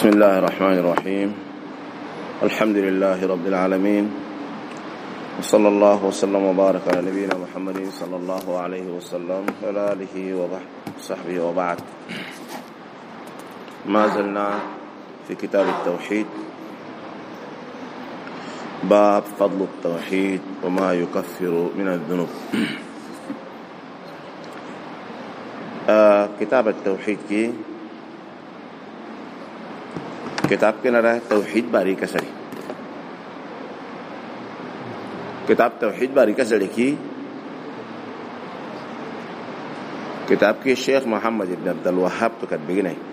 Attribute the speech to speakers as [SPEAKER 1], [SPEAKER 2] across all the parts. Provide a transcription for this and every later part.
[SPEAKER 1] بسم الله الرحمن الرحيم. الحمد لله رب العالمين، وصلى الله وسلم وبارك على نبينا محمد صلى الله عليه وسلم وعلى آله وصحبه وبعد. ما زلنا في كتاب التوحيد، باب فضل التوحيد وما يكفر من الذنوب. كتاب التوحيد کی किताब के नारा है तौहीद बारी का सड़ी। किताब तौहीद बारी का सड़ी की किताब के शेख मोहम्मद इब्न अब्दुल वहाब तो कदबी नहीं।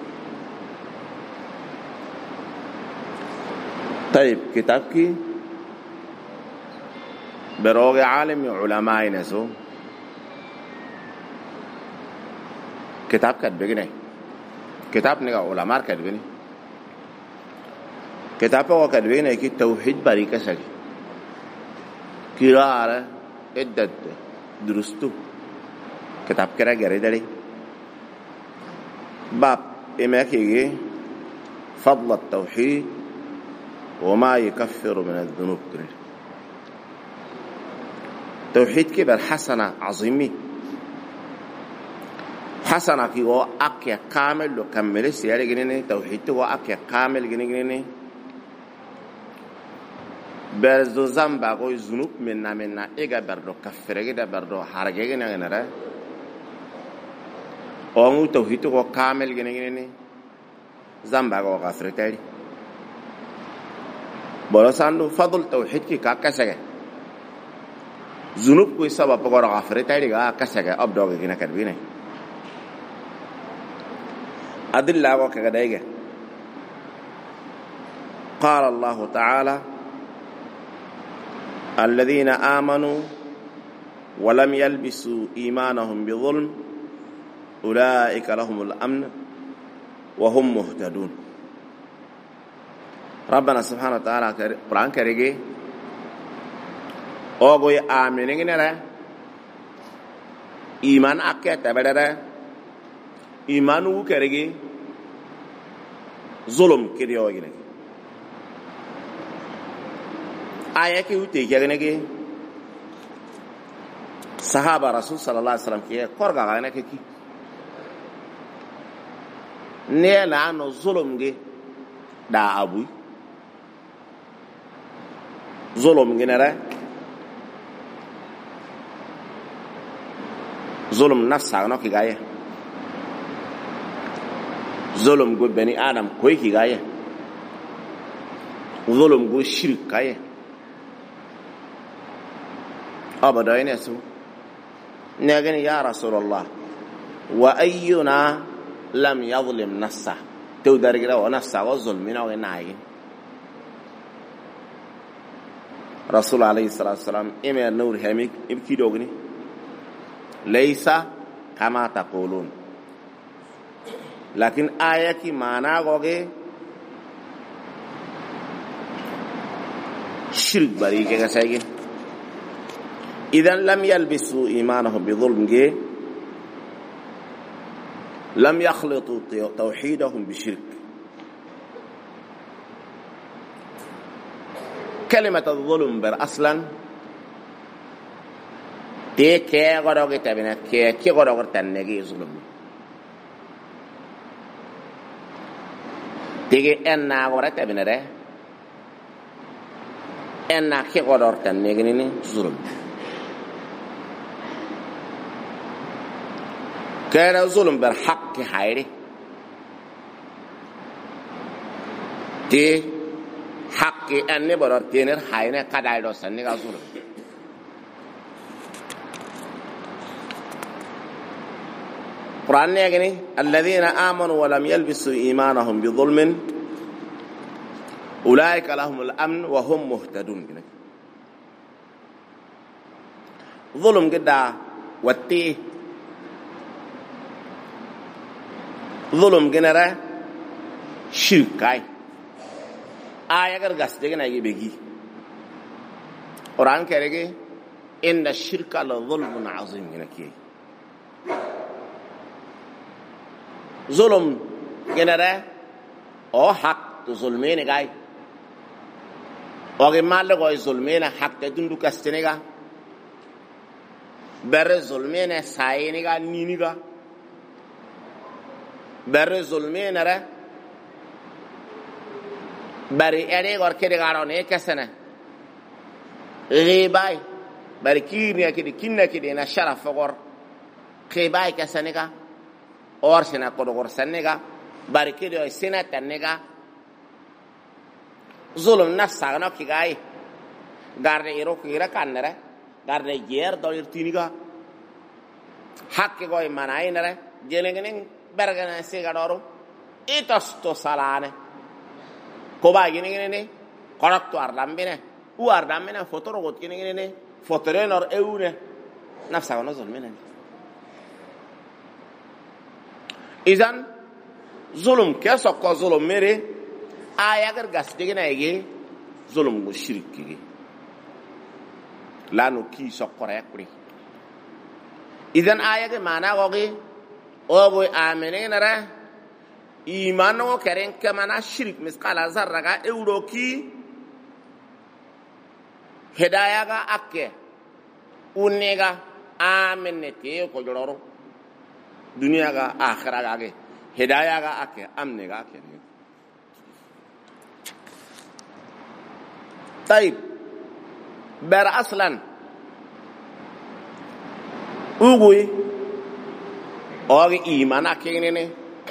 [SPEAKER 1] طيب किताब की बरोग आलम उलमा नसो किताब कदबी नहीं। किताब ने का उलमा कदबी नहीं। किताब को कदबी नहीं कि तौहीद बारी का सड़ी किरार इद्दत दुरुस्तु किताब करा गरे दड़ी बाप इमा की फضل التوحيد وما يكفر من الذنوب كرير توحيد की बर हसना अज़ीमी हसना की वो आक्या कामिल लो कम्मिल सियारे गिने नहीं तौहीद तो वो आक्या कामिल गिने नहीं برزو زنبا کوئی ذنوب منا ایگا بردو کفرگی دا بردو حرگی نگه نره اونو توحیدو کو کامل گنگی نی زنبا کو غفر تیری بولا سانو فضل توحید کی کا کسگه ذنوب کوئی سبب کو غفر تیری کا کسگه اب دوگی نہ کر بھی نہیں ادلہ کو کہ دایگه قال الله تعالى الذين آمنوا ولم يلبسوا إيمانهم بظلم أولئك لهم الأمن وهم مهتدون. ربنا سبحانه وتعالى قرآن كريجي أوغوي آمنين نرى إيمان أكيد تبدأ إيمانه كريجي ظلم كريوجي आया कि उते क्या करने के सहाबा रसूल सल्लल्लाहु अलैहि वसल्लम के कर गाने के की ने लानो जुल्म के दा अबू जुल्म के नरा जुल्म नफ्स आनो की गाये जुल्म को बनी आदम कोई की गाये जुल्म को शिरक गाये أبدا ينسو نقول يا رسول الله وأينا لم يظلم نفسه تودر كده ونفسه والظلم منه ناعي رسول عليه الصلاة والسلام إما نور هميك إبكي دوغني ليس كما تقولون لكن آية کی معنی گوگے شرک بری کے کسائے إذن لم يلبسوا إيمانهم بظلم لم يخلطوا توحيدهم بشرك. كلمة الظلم بر أصلا تي كي غروغي تبنا كي غروغي تنجي ظلم تيجي أنا غروغي تبنا ده أنا كي غروغي تنجي ظلم كان ظلم بالحق حيري تي حق أني برتين الحينة قد عيدو سنة ظلم قرآن يقول الذين آمنوا ولم يلبسوا إيمانهم بظلم أولئك لهم الأمن وهم مهتدون. ظلم قد والتي ظلم جنرا شركاي آية अगर गस्ते के नहीं बेगी कुरान कह रहे कि إن الشرك لظلم عظيم جنكيه ظلم جنرا o hak to zulmene gay o ge malle go zulmene hak te dundu kastenega ber zulmene sayeniga niniga ber zulmene ra bari ere gor kede garone kesene ribay bari kirni akidi kinna kidi na sharaf gor khibay kesenega or sena ko gor senega bari kede sena tanega zulum nafsa na kigay garde iro kira kannere garde yer dolir tiniga hakke goy manaynere jelengenen bergana sega doro itosto salane ko ba gine korakto ardambine u ardambine fotoro got gine fotorenor eune nafsa gono zulmene izan zulum keso ko zulum mere ayagar gasdigina ege zulum go shirki lanu ki sokore yakuri izan ayage mana gogi ogo amenenara imano keren kemana shirik misqala zarraga euroki hedayaga akke unega amennete ko jororo duniyaga akhiraga ge hedayaga akke amnega akke tayib ber aslan ugui ogi iman akenene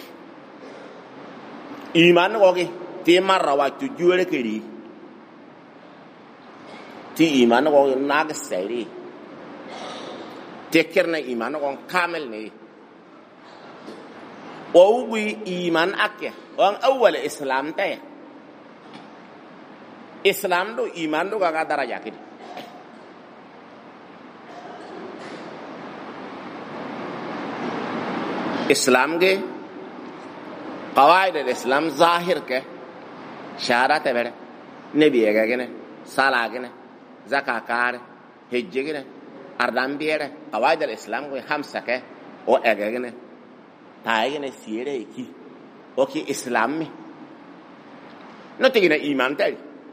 [SPEAKER 1] iman ogi ti marrawa tu juere kiri ti iman ogi nag seri tekerna iman ogi kamel ne ugui iman akke on awwal islam tay islam do iman do ga daraja kidi اسلام کے قواعد الاسلام ظاہر کے شہادت ہے بڑے نبی ہے کہ نہیں صلاح کے نہیں زکاة کار حج کے نہیں اردام بھی ہے قواعد الاسلام کو ہم سکے او ہے کہ نہیں تائے کہ نہیں سیرے کی او کی اسلام میں نو تیگی نہیں ایمان تیری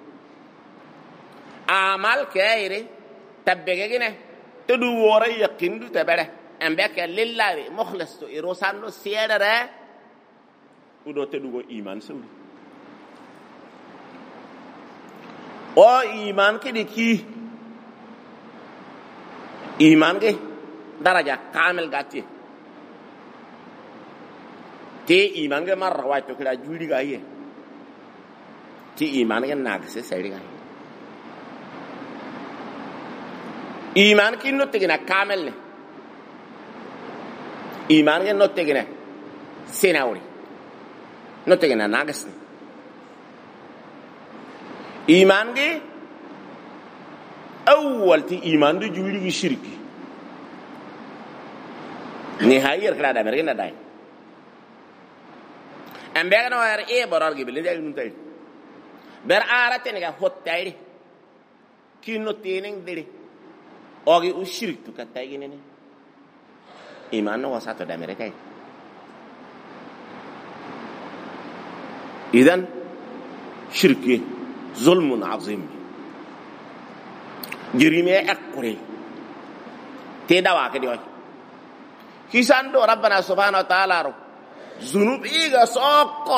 [SPEAKER 1] اعمال کیا ہے رے تبگے کہ نہیں تو دو وورے یقین دو تے بڑے ambeke lillahi mukhlis to irosando siedere udo tedugo iman sawdi o iman ke diki iman ke daraja kamil gati te iman ke marra wa to kila juri ga ye ti iman ke nagse seri ga iman ki no tegina kamil ne iman ke no tegina senauri no tegina nagasni iman ke awwal ti iman du juri gi shirki ni hayir kala da merina dai ambe no er e borar gi bilin dai nun tay ber arate ne ga hottayri kinno tenen dere ogi u shirk tu katay gi ne iman no wasato da mere tay idan shirki ظلم عظيم جريمه اكوري تدوا كدي كيسان دو ربنا سبحانه وتعالى ذنوب ايغا سوكو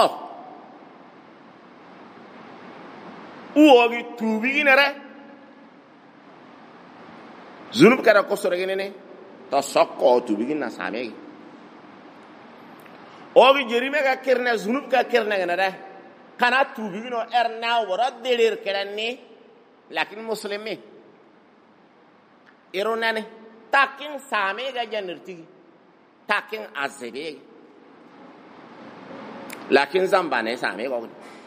[SPEAKER 1] اوغي توبي نره ذنوب كدا كسرغني تا سوكو توبي نا سامي اوغي جريمه كا كيرنا ذنوب كا كيرنا نره kana tubi no erna wara delir keranni lakin muslimi ironane takin same ga janirti takin azebe lakin zambane same go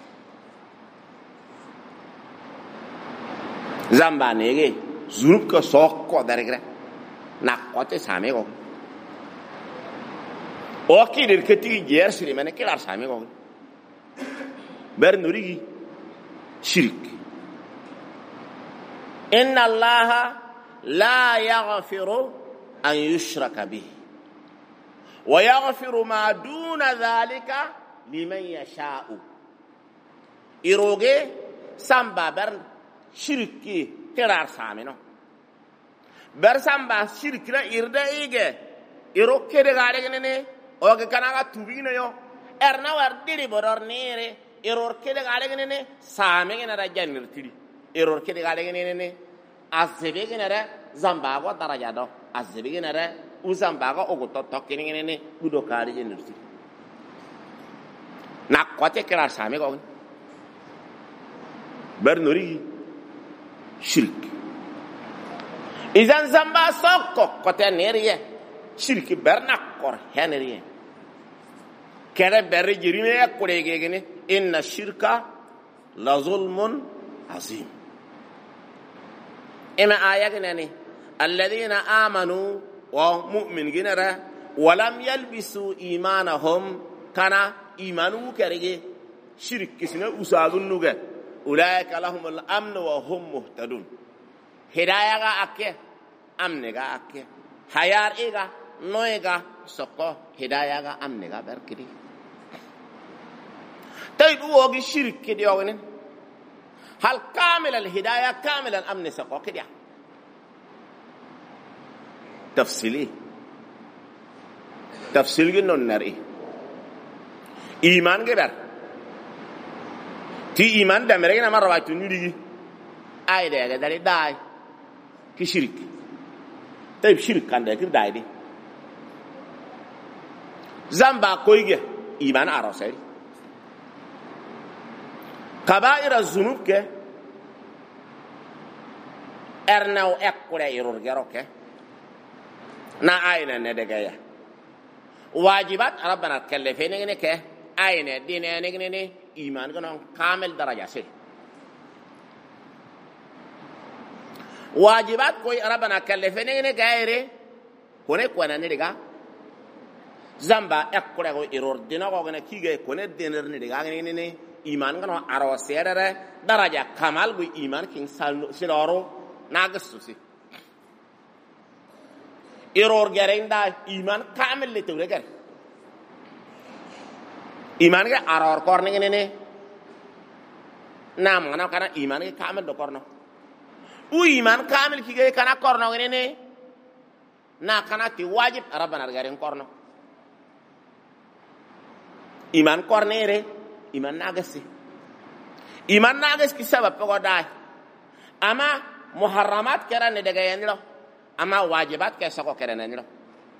[SPEAKER 1] zambane ge zurub ko sokko darigre nakote same go o kidir keti jer siri mane kilar same go برنوري شرك إن الله لا يغفر أن يشرك به ويغفر ما دون ذلك لمن يشاء iroge samba ber shirki tirar samino ber samba shirki la irda ige iro kede gare ne o ga kanaga tubino yo erna war diri boror nere error kede gare ne same ngena da janir tiri error kede gare ne azebe ngena da zamba go daraja do azebe ngena da uzamba go ogoto tokkini ne budo kare janir tiri na kwate kira same go ber nori shirk izan zamba sokko kote neriye shirk ber nakor heneriye kere berri jirime kurege gene inna shirka la zulmun azim ima ayagene alladhina amanu wa mu'min ginara wa lam yalbisu imanahum kana imanu kerege shirk kisne usadun nuge ulaika lahum al-amn wa hum muhtadun hidayah ga akke amne ga akke hayar ega noega sokko hidayah ga amne ga berkidi طيب وقي الشرك كده يوغنين هل كامل الهداية كامل الأمن سقو كده تفصيلي تفصيل جنو النرئي إيمان كبير تي إيمان ده مرينا مرة واحد نيجي آي ده كده داي كشرك طيب شرك كان ده كده داي دي زنبا كويجي إيمان عروسي كبائر الذنوب كه ارناو اكورا يرور جروك نا اين ندغيا واجبات ربنا تكلفين نك اين دين نغني ايمان كن كامل درجه سي واجبات كوي ربنا كلفين نك غيري كونه كونه ندغا زامبا اكورا يرور دينا كو كيغي كونه دينر ندغا ني iman gano aro serere daraja kamal bu iman king siloro nagasusi error gerenda iman kamel le tawre gar iman ga aror korne ne nam ngana kana iman ga kamel do korno u iman kamel ki ga kana korno ne na kana ti wajib rabbana garin korno iman kornere iman nagas ki sabab ko daay ama muharramat kera ne daga yanilo ama wajibat ke sako kera ne lo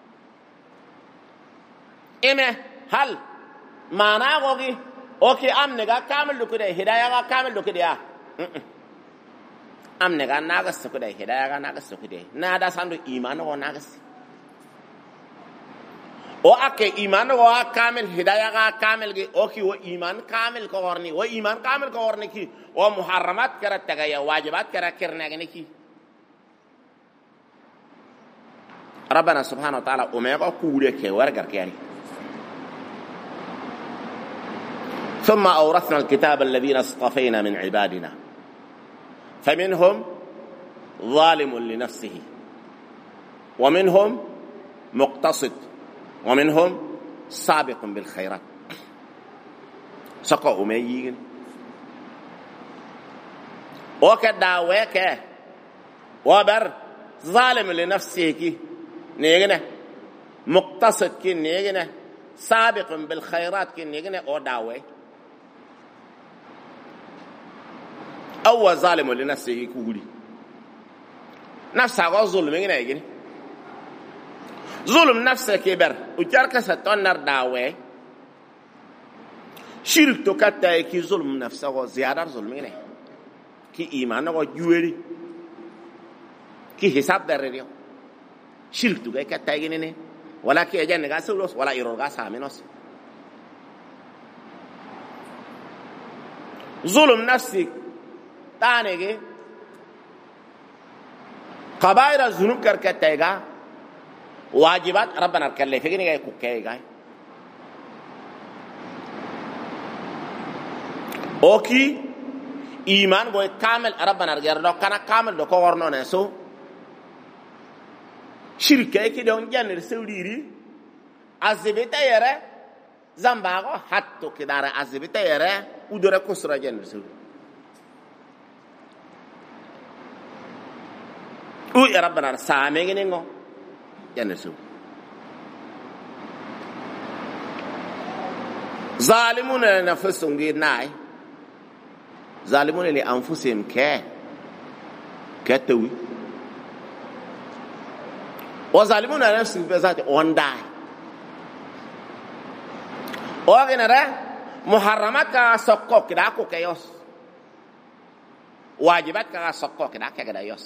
[SPEAKER 1] ime hal mana gogi oki amne ga kamil lu kude hidayah ga kamil lu kude ya amne ga nagas kude hidayah ga nagas kude na da sandu iman go nagas o ake iman wa kamil hidayah ga kamil ge oki wo iman kamil ko horni wo iman kamil ko horni ki wo muharramat kara tagaya wajibat kara kirna gene ki rabbana subhanahu wa ta'ala o me ko kuure ke wargar kiyani ثم أورثنا الكتاب الذين اصطفينا من عبادنا فمنهم ظالم لنفسه ومنهم مقتصد ومنهم سابق بالخيرات سقوا ميين وكدا ويك وبر ظالم لنفسه كي نيغنا مقتصد كي نيغنا سابق بالخيرات كي نيغنا او داوي او ظالم لنفسه كولي نفسه ظلم نيغنا ظلم نفسك كبر وجارك ستنر داوي شرك تو كتاي كي ظلم نفسه زياده ظلم نه كي ايمان او جويري كي حساب درريو شرك تو كتاي نه ولا كي اجن غاسلوس ولا يرغا سامنوس ظلم نفسك تانيغي كبائر الذنوب كركتايغا واجبات ربنا كلفني جاي كوكاي جاي اوكي ايمان جو كامل ربنا غير كان كامل دو كورنو نسو شركه كي دون جانر سوريري azibita yere zambago hatto kidara azibita yere udora kusra janna su u ya rabbana saame ngene ngo janna su zalimuna nafsum gi naay zalimuna li anfusihim katawi wa zalimuna nafsihim bi zati ondai o genera muharramat ka sokko kida ko kayos wajibat ka sokko kida kagada yos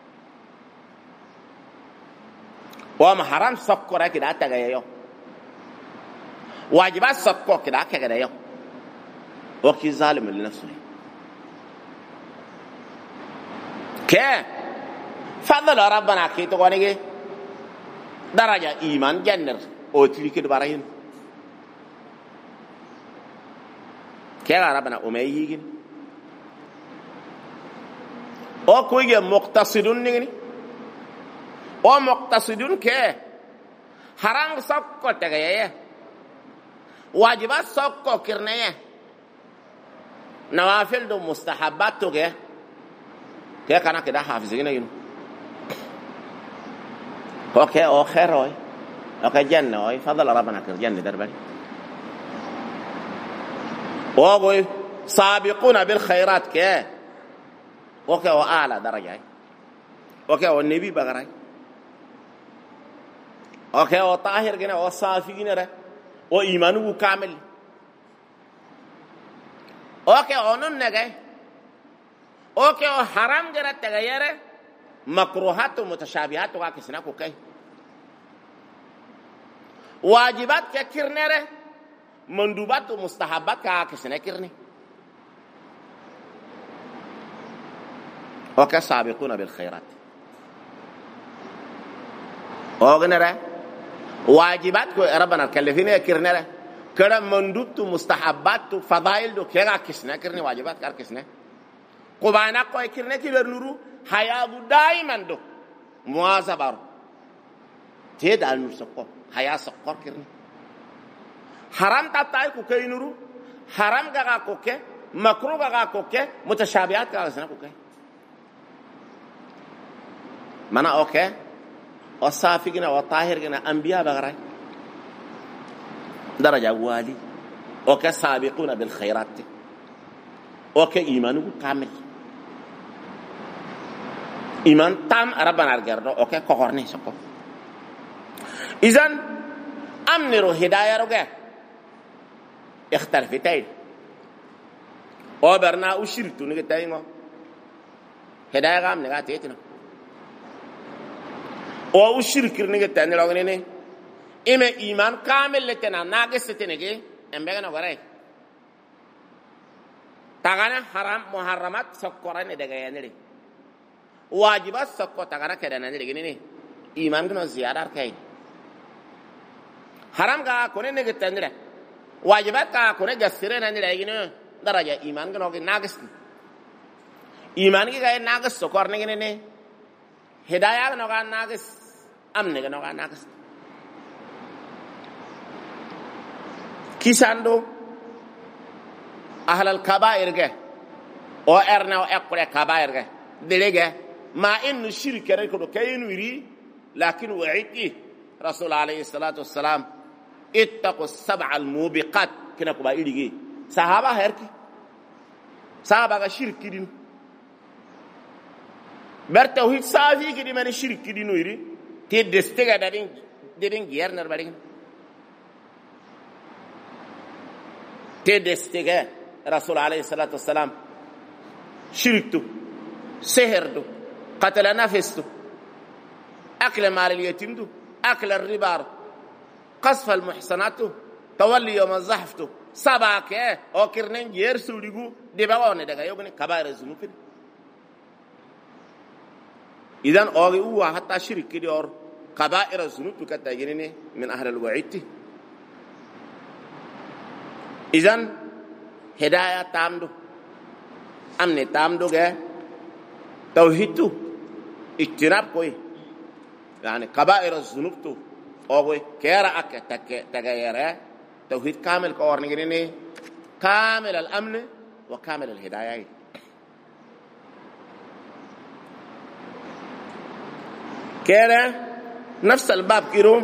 [SPEAKER 1] wa muharram sokko ra kida tagayo واجبات سقوك كده كده يو وكي ظالم لنفسه كيف فضل ربنا كي تقولي درجة إيمان جنر أو تلك البراهين كيف ربنا أميجين أو كوي مقتصدون نيني أو مقتصدون كيف حرام سقوك تغييه واجبات سوكو كرنيه نوافل دو مستحبات تو كي كان كده حافظين ينو اوكي او خير اوي اوكي جنة اوي فضل ربنا كر جنة دربالي اوغوي سابقون بالخيرات كي اوكي او اعلى درجة اوكي او النبي بغراي اوكي او طاهر كنا او صافي كنا وإيمانه كامل أوكي أونن نجاي أوكي أو حرام جرت تغيره مكروهات ومتشابهات وكسنا كوكاي واجبات ككرنره مندوبات ومستحبات كسنا كرني أوكي سابقون بالخيرات أوغنره واجبات كو ربنا كلفينا كرنا كرا مندوب مستحبات فضائل دو كيرا كسنا كرني واجبات كار كسنا قبانا كو كرنا كي نورو حياه دائما دو مواظبه تيد على نسقو حياه سقر كرني حرام تاي كو كاي نورو حرام غا كو كه مكروه غا كو كه متشابهات كار كسنا كو كاي منا اوكي وصافقنا وطاهرنا أنبياء بغراي درجة والي وكسابقون بالخيرات وكإيمانه كامل إيمان تام ربنا الجرد وككهرني سكو إذن أمنرو هداية رجع اختلفتين وبرنا وشرتو نجتاينه هداية غام نجاتيتنا او شركر نيجي تاني لغني ني اما ايمان كامل لتنا ناقص تنيجي امبغنا غراي تاغانا حرام محرمات سكورن دغاي نري واجبات سكو تاغانا كدنا نري ني ايمان كنو زيادار كاي حرام غا كوني نيجي تاني واجبات كا كوني غسرنا نري ني درجه ايمان كنو ناقص ايمان كي غاي ناقص سكور ني هدايه كنو ناقص amne ga noga nagas kisando ahlal kaba'ir ga o erna o ekure kaba'ir ga delege ma innu shirka re ko kayinu ri lakin wa'idi rasul alayhi salatu wassalam ittaqu as-sab'a al-mubiqat kina ko ba irigi sahaba herki sahaba ga shirki din ber tawhid safi ki di man shirki dinu iri تي دستيغا دين غيرنر بارين تي دستيغا رسول عليه الصلاه والسلام شركتو سهردو قتل نفسه اكل مال اليتيم اكل الربا قصف المحصنات تولي يوم الزحف سباك او كرنين غير سوديغو دي باون دغا يوغني كبائر الذنوب إذن أو حتى شرك كده أو كبائر الذنوب كتاجرينه من أهل الوعيد. إذن هداية تامدو أمن تامدو جه توحيدو اجتناب كوي يعني كبائر الذنوب تو أو كيرا أك تغيره توحيد كامل كورنيجرينه كامل الأمن وكامل الهداية. كده نفس الباب كيرو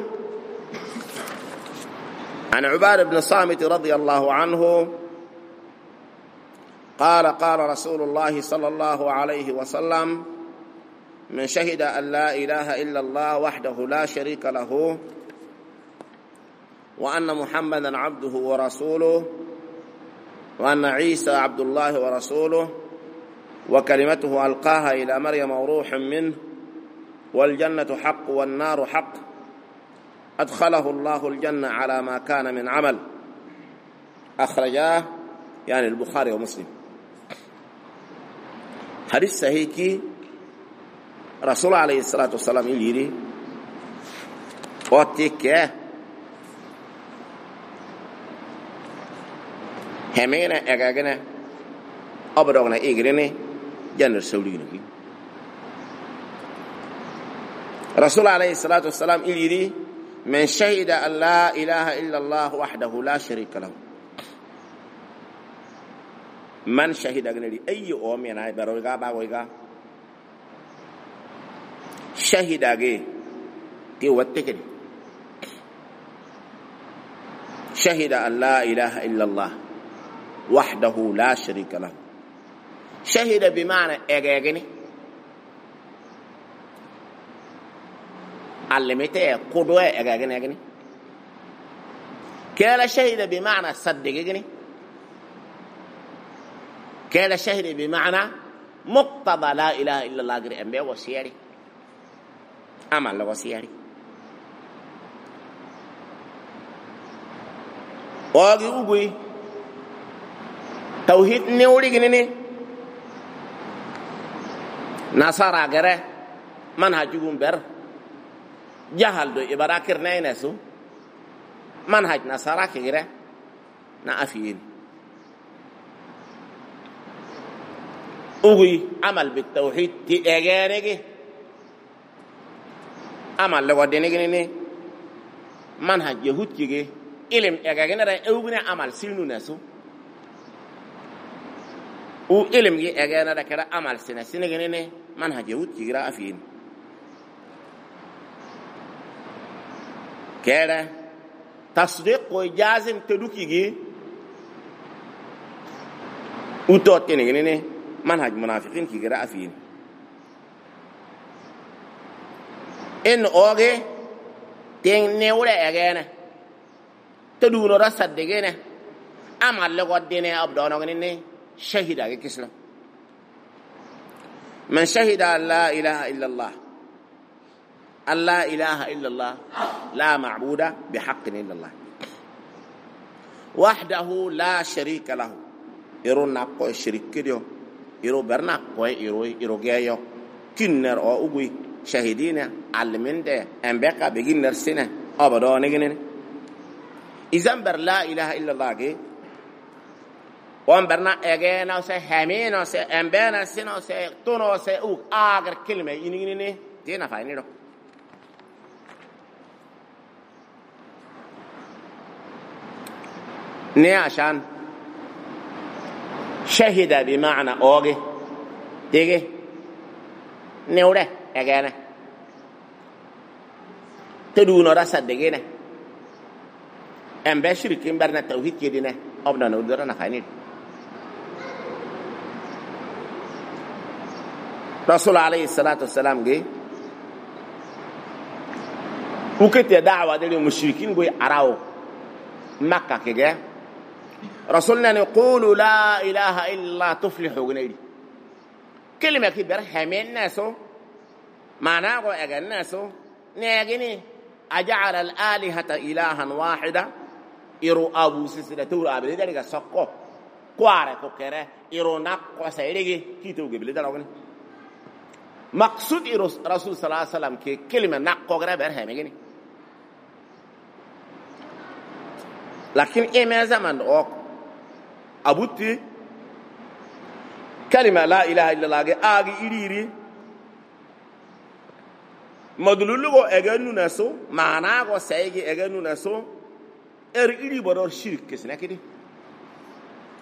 [SPEAKER 1] عن عبادة بن الصامت رضي الله عنه قال قال رسول الله صلى الله عليه وسلم: من شهد أن لا إله إلا الله وحده لا شريك له وأن محمدا عبده ورسوله وأن عيسى عبد الله ورسوله وكلمته ألقاها إلى مريم وروح منه والجنة حق والنار حق أدخله الله الجنة على ما كان من عمل. أخرجاه يعني البخاري ومسلم. حديث صحيح كي رسول عليه الصلاة والسلام يليري واتيك همينا اغاغنا ابدوغنا ايغريني جنر سولينكي. رسول عليه الصلاة والسلام يليري: من شهد أن لا إله إلا الله وحده لا شريك له. من شهد أغنري أي أومينا بروغا باوغا شهد أغي تي واتكري شهد أن لا إله إلا الله وحده لا شريك له. شهد بمعنى أغاغني علمته قدوة أغاغني. كلا شهد بمعنى صدقني. كلا شهد بمعنى مقتضى لا إله إلا الله غير أنبياء وسياري عمل وسياري. واغي اوغي توحيد نيوري غنيني نصارى غره منهجهم بر جهل دو ابراكر نينسو منهج نصارى كغره نافين اوغي عمل بالتوحيد تي اغانيغي عمل لو دينغني منهج يهود كيغي إلم إعجاجنا ده أوجنا عمل سينو ناسو و إلم إعجاجنا ده كذا عمل سنة جنينه منهج يهود كيرا أفين كذا تصديق وجازم تدوكيجي وتوتين جنينه منهج منافقين كيرا أفين إن أوجي تين نورة إعجاجنا تدون رصد دجنة أمال لقد دينه أبدأنا غنينه شهيد على كسلة. من شهد أن لا إله إلا الله أن لا إله إلا الله لا معبود بحق إلا الله وحده لا شريك له. يرو نقو الشريك كده يرو برنقو يرو جايو كنر أو أبوي شهيدين علمين ده أنبقى بجين نرسنا أبدأنا غنينه. إذن بر لا إله إلا الله كي وان برنا أجينا سه همينا سه أمبنا سنا سه تونا سه أوك آخر كلمة إني تينا فايني رو نه عشان شهد بمعنى أوجي تيجي نوره أجينا تدون رصد دجينا أم بشركين برنا التوحيد كدينا أبنا نودرنا خانين. رسول عليه الصلاة والسلام جه وكت دعوة للمشركين جوي أراو مكة كجا رسولنا يقول لا إله إلا الله تفلحوا جنيدي كلمة كبيرة همين ناسو معناه أجن ناسو نيجيني أجعل الآلهة إلها واحدة إيرو أبو سيسنا تورا أبدي ده سقو قارة كوكرة إيرو ناقو سيرجي كيتو قبل ده لغني مقصود إيرو رسول صلى الله عليه وسلم كلمة ناقو كرة برها مجني لكن إيه زمان أو أبوتي كلمة لا إله إلا الله آجي إيري مدلولو أجنو ناسو معناه سيجي أجنو ناسو إيري بدور شرك كسنة كده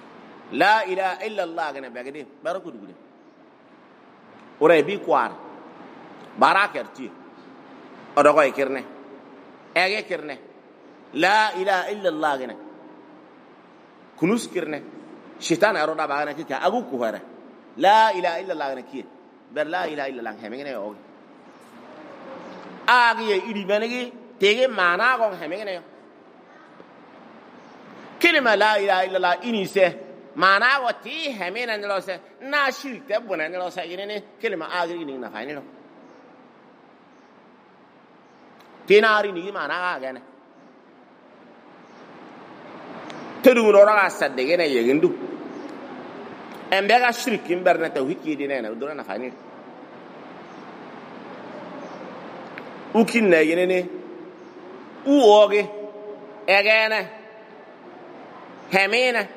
[SPEAKER 1] la ilaha illa allah gane begede baraku dugude ore bi kwar barakerti odo ko kirne ege kirne la ilaha illa allah gane kunus kirne shaitan aro da bagana ki ka agu ku hare la ilaha illa allah gane ki ber la ilaha illa allah hemene yo agi iri benegi tege mana go hemene yo kelima la ilaha illa allah inise mana go ti hemene no se na shirk te bona no se yene kelima agri ni na fayni no tinari ni mana ga ne tedu no ra sadde gene yegendu embe ga shirk imberne tawhid ki dine na do na fayni ukin na yene ne uoge egene hemene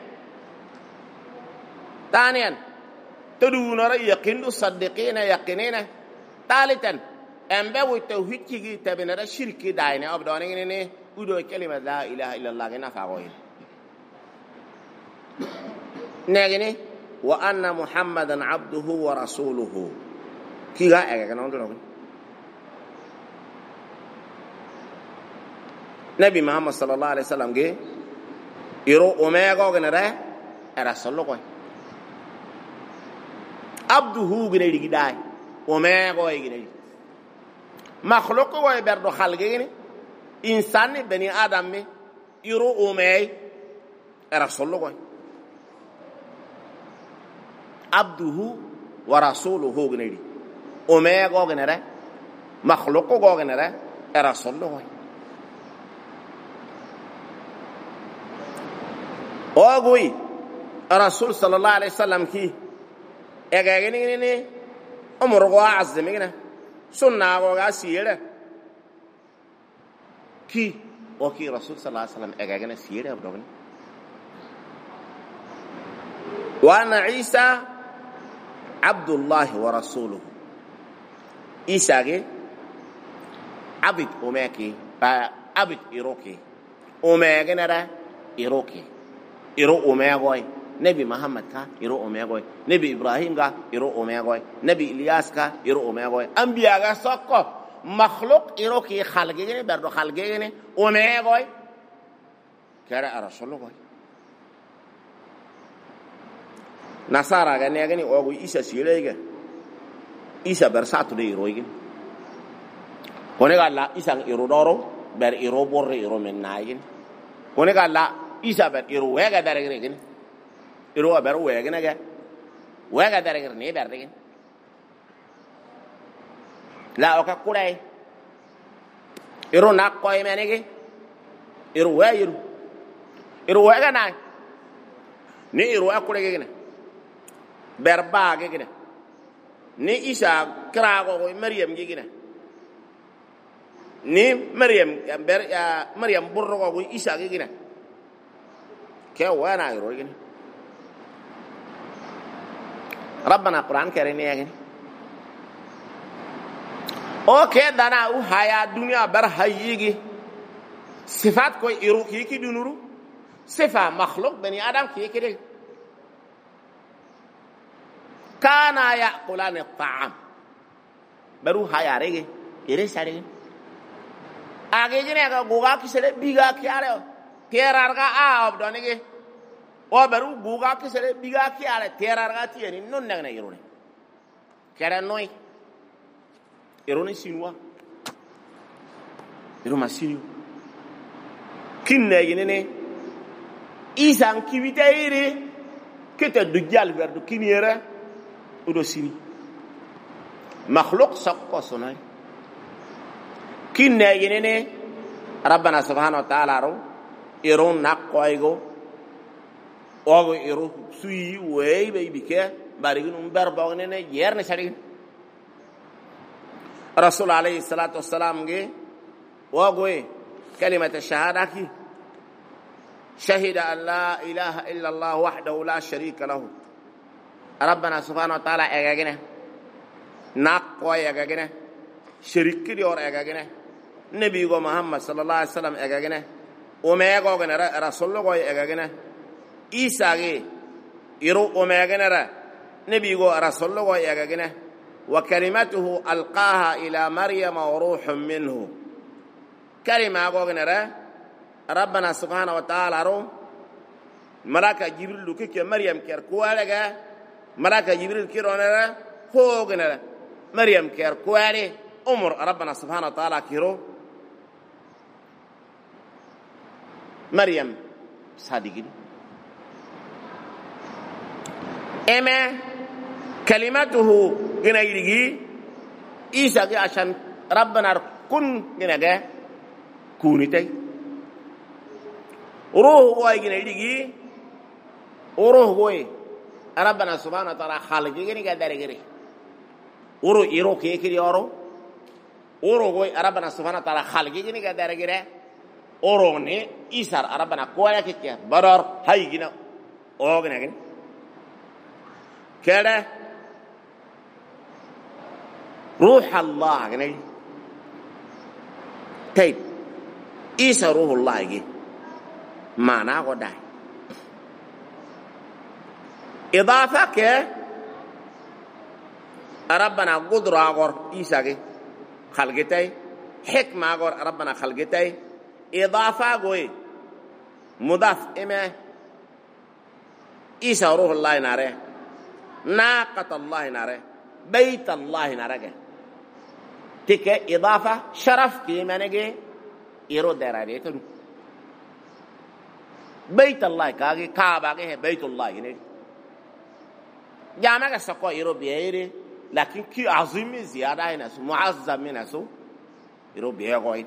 [SPEAKER 1] ثانيا تدون رأي يقين صدقين يقينين ثالثا أنبأوا التوحيد كي تبين الشرك داين أبدانين إنه ودو كلمة لا إله إلا الله جنا فاقوين نجني وأن محمدا عبده ورسوله كي جاء كنا نقول نبي محمد صلى الله عليه وسلم جه يرو أميغا كنا رسول الله abduhu gine digi day o me go gine makhluq go berdo khalge gine insan bani adam me yuru o me rasul go abduhu wa rasuluhu gine di o me go gine re makhluq go gine re rasul go o goy rasul sallallahu alaihi wasallam ki egagini ni umur go azmina sunna go gasire ki o ki rasul sallallahu alaihi wasallam egagina sire abdogni wa ana isa abdullah wa rasuluhu isa ge abid umeki ba abid iroki umegina ra iroki iro umegoy nabi muhammad ka iro omegoy nabi ibrahim ga iro omegoy nabi ilyas ka iro omegoy anbiya ga sokko makhluq iro ki khalgene berdo khalgene omegoy kara rasulullah nasara ga ne gani ogo isa sirega isa bersatu de iro igi kone ga la isa iro doro ber iro borre iro mennayin kone ga la isa ber iro wega darege gini iro ber wega naga wega darege ne ber degen la o ka kurai iro nak koy menege iro wayiru iro wega na ni iro akure gene ber baage gene ni isa krago ko maryam gene ni maryam ber maryam burro ko isa gene ke wana iro gene ربنا قرآن كريم يعني اوكي دانا او حياة دنيا بر حييگي صفات کوئی ایرو کی دونورو صفة مخلوق بني آدم کی دے كانا يأكلان الطعام برو حياة رگے ایرے سارے آگے جنے اگر گوگا کسے بیگا کیا رہے ہو تیرار کا آب دونے گے o beru guga kisere biga ki ala terarga tieni non nagna irone kera noi irone sinwa iroma sinu kinne yinene isan kibitaire kete dujal verdu kiniere udo sini makhluq sakko sonay kinne yinene rabbana subhanahu wa ta'ala ro iron nakoygo ogo ero sui wey baby ke barigin berbo ne yerne sari rasul alayhi salatu wassalam ge ogo kalimat ash-shahada ki shahida an la ilaha illa allah wahdahu la sharika lahu rabbana subhanahu wa ta'ala egagene nakko egagene shiriki di or egagene nabi go muhammad sallallahu alaihi wasallam egagene o me go gene rasul go egagene isa ge iru umegenera nabi go rasul go yagagina wa kalimatuhu alqaha ila maryam wa ruhun minhu kalima go genera rabbana subhanahu wa ta'ala ro malaka jibril ke maryam ker ko alaga malaka jibril kironera ho genera maryam ker ko ale umur rabbana subhanahu wa ta'ala kiro maryam sadigin ema kalimatuhu gina yirigi isa ga ashan rabbana kun gina ga kunitay ruh goy gina yirigi ruh goy rabbana subhanahu wa ta'ala khalqi gina ga darigiri uru iro ke kiri oro uru goy rabbana subhanahu wa ta'ala khalqi gina ga darigire oro ne isar rabbana ko ya ke badar hay gina o gina gina كده روح الله يعني طيب إيش روح الله يجي معناه قداي إضافة ك ربنا قدرة أقول إيش يجي خلقتي حكمة أقول ربنا خلقتي إضافة قوي مضاف إما إيش روح الله ناره ناقة الله ناره بيت الله ناره تك إضافة شرف كي منجي يرو درابيتن بيت الله كاغي كعبة كه بيت الله يعني جامعة سقوا يرو بيهيري لكن كي عظيم زيادة هنا سو معظم هنا سو يرو بيهوين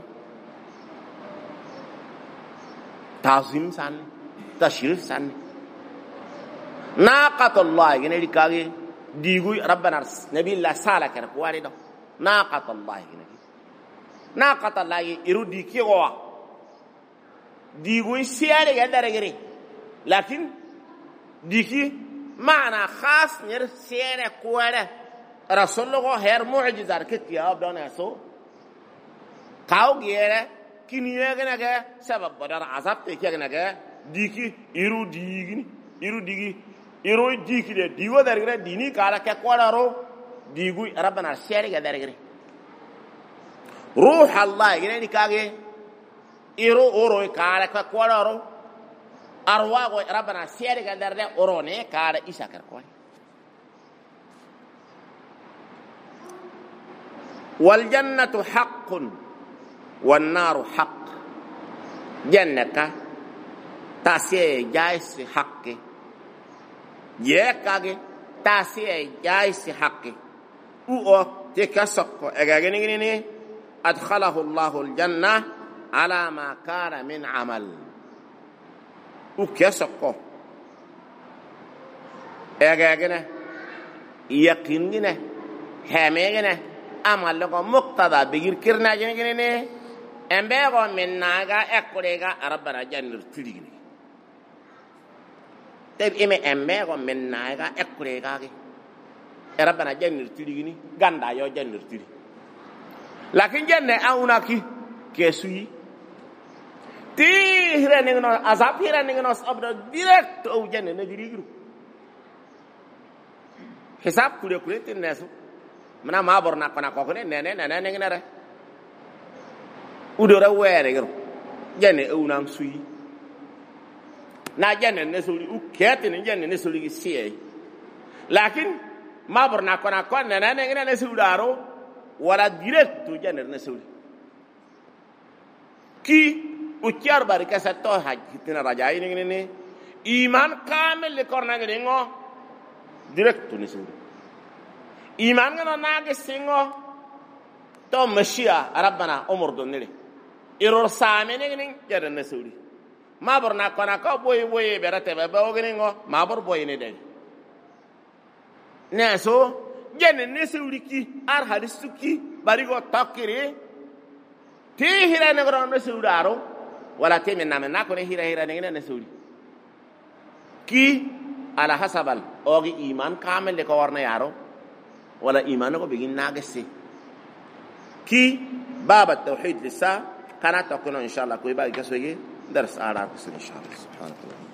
[SPEAKER 1] تعظيم سان تشريف سان ناقة الله يعني كاغي ديغوي ربنا نبي الله سالا كره واري دو ناقة الله يعني ناقة الله يرو ديكي غوا ديغوي سياري غدار غري لكن ديكي معنى خاص نير سياري كواره رسول الله هير معجزة كتيا بدنا سو كاو غيره كنيه غنغا سبب بدر عذاب تكي غنغا ديكي يرو ديغني يرو ديغي يرو ديكي دي ديغو درغرا ديني كالا كوارو ديغو ربنا سياري غدار روح الله يعني كاغي يرو اورو كالا كوارو أرواح ربنا سياري غدار اوروني كالا إيسا كركوي والجنة حق والنار حق جنة تاسي جايس حق يكاغي تاسي جايس حق او تكسق اغاغنيني ادخله الله الجنة على ما كان من عمل او كسق اغاغنا يقيننا هميغنا amal ko muqtada bigir kirna jene ne embe go minnaga ekurega rabbana jannir tiligini teb ime embe go minnaga ekurega ge rabbana jannir tiligini ganda yo jannir tili lakin janne auna ki kesui ti hirane no azab hirane no sabda direct o janne ne dirigiru hisab kule kule tinnesu mana mabor na kona ko ne ne ngere udora were gero jene unang sui na jene ne suli u kete ne jene ne suli sie lakin mabor na kona ko ne ngere ne sudaro wala direct jene ne suli ki u tiar barika sa to hajtina rajai ne iman kamel le korna ngere ngo direct ne suli iman ngana nage singo to mashia rabbana umur donile iror samene ngin jere nasuri mabor na kona ko boy berate be ogeningo mabor boy ne de ne so jene nasuri ki ar hadisuki barigo takire ti hira ne gron nasudaro wala temen na ko ne hira ne nasuri ki ala hasabal ogi iman kamel le ko warna yaro ولا إيمانه بيجين ناقصي كي باب التوحيد لسه قناة تكون إن شاء الله كوي بعد كسوي درس آرام إن شاء الله سبحانه وتعالى